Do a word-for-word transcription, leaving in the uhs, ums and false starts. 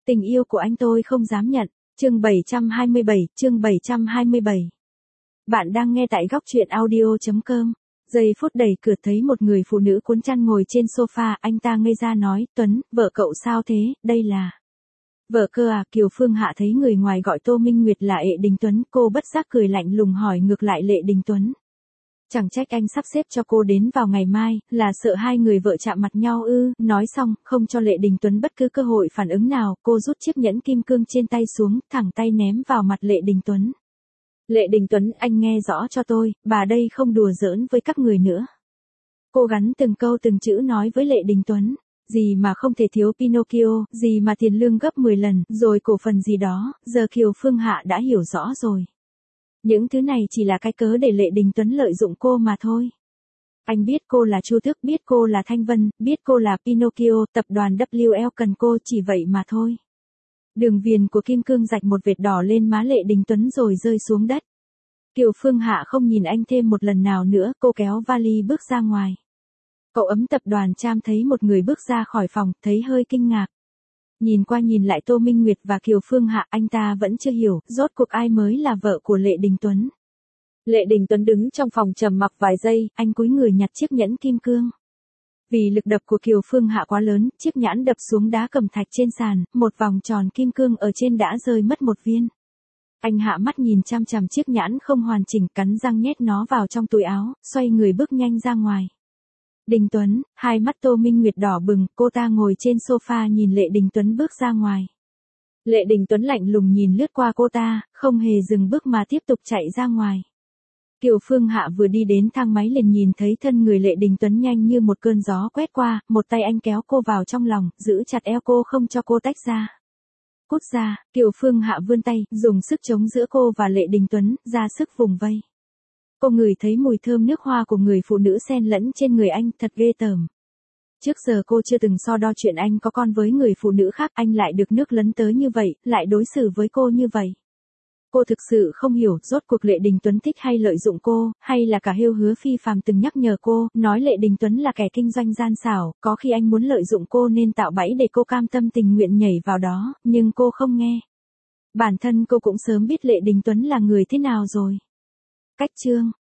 Tình yêu của anh tôi không dám nhận. Chương bảy trăm hai mươi bảy, chương bảy trăm hai mươi bảy. Bạn đang nghe tại góc truyện audio chấm com. Giây phút đẩy cửa thấy một người phụ nữ cuốn chăn ngồi trên sofa, anh ta ngây ra nói, Tuấn, vợ cậu sao thế, đây là... Vợ cơ à? Kiều Phương Hạ thấy người ngoài gọi Tô Minh Nguyệt là Lệ Đình Tuấn, cô bất giác cười lạnh lùng hỏi ngược lại Lệ Đình Tuấn. Chẳng trách anh sắp xếp cho cô đến vào ngày mai, là sợ hai người vợ chạm mặt nhau ư? Nói xong, không cho Lệ Đình Tuấn bất cứ cơ hội phản ứng nào, cô rút chiếc nhẫn kim cương trên tay xuống, thẳng tay ném vào mặt Lệ Đình Tuấn. Lệ Đình Tuấn, anh nghe rõ cho tôi, bà đây không đùa giỡn với các người nữa. Cô gắn từng câu từng chữ nói với Lệ Đình Tuấn. Gì mà không thể thiếu Pinocchio, gì mà tiền lương gấp mười lần, rồi cổ phần gì đó, giờ Kiều Phương Hạ đã hiểu rõ rồi. Những thứ này chỉ là cái cớ để Lệ Đình Tuấn lợi dụng cô mà thôi. Anh biết cô là Chu Tước, biết cô là Thanh Vân, biết cô là Pinocchio, tập đoàn W L cần cô chỉ vậy mà thôi. Đường viền của kim cương rạch một vệt đỏ lên má Lệ Đình Tuấn rồi rơi xuống đất. Kiều Phương Hạ không nhìn anh thêm một lần nào nữa, cô kéo vali bước ra ngoài. Cậu ấm tập đoàn Tram thấy một người bước ra khỏi phòng, thấy hơi kinh ngạc. Nhìn qua nhìn lại Tô Minh Nguyệt và Kiều Phương Hạ, anh ta vẫn chưa hiểu, rốt cuộc ai mới là vợ của Lệ Đình Tuấn. Lệ Đình Tuấn đứng trong phòng trầm mặc vài giây, anh cúi người nhặt chiếc nhẫn kim cương. Vì lực đập của Kiều Phương Hạ quá lớn, chiếc nhẫn đập xuống đá cẩm thạch trên sàn, một vòng tròn kim cương ở trên đã rơi mất một viên. Anh hạ mắt nhìn chăm chằm chiếc nhẫn không hoàn chỉnh, cắn răng nhét nó vào trong túi áo, xoay người bước nhanh ra ngoài. Đình Tuấn, hai mắt Tô Minh Nguyệt đỏ bừng, cô ta ngồi trên sofa nhìn Lệ Đình Tuấn bước ra ngoài. Lệ Đình Tuấn lạnh lùng nhìn lướt qua cô ta, không hề dừng bước mà tiếp tục chạy ra ngoài. Kiều Phương Hạ vừa đi đến thang máy liền nhìn thấy thân người Lệ Đình Tuấn nhanh như một cơn gió quét qua, một tay anh kéo cô vào trong lòng, giữ chặt eo cô không cho cô tách ra. Cút ra, Kiều Phương Hạ vươn tay, dùng sức chống giữa cô và Lệ Đình Tuấn, ra sức vùng vây. Cô ngửi thấy mùi thơm nước hoa của người phụ nữ xen lẫn trên người anh, thật ghê tởm. Trước giờ cô chưa từng so đo chuyện anh có con với người phụ nữ khác, anh lại được nước lấn tới như vậy, lại đối xử với cô như vậy. Cô thực sự không hiểu, rốt cuộc Lệ Đình Tuấn thích hay lợi dụng cô, hay là cả Hêu Hứa Phi Phàm từng nhắc nhở cô, nói Lệ Đình Tuấn là kẻ kinh doanh gian xảo, có khi anh muốn lợi dụng cô nên tạo bẫy để cô cam tâm tình nguyện nhảy vào đó, nhưng cô không nghe. Bản thân cô cũng sớm biết Lệ Đình Tuấn là người thế nào rồi. Cách chương